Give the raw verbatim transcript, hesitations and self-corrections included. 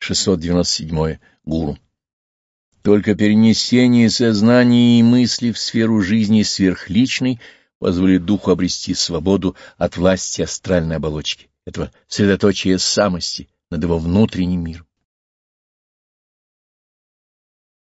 шестьсот девяносто седьмое. Гуру. Только перенесение сознания и мысли в сферу жизни сверхличной позволит духу обрести свободу от власти астральной оболочки, этого средоточия самости над его внутренним миром.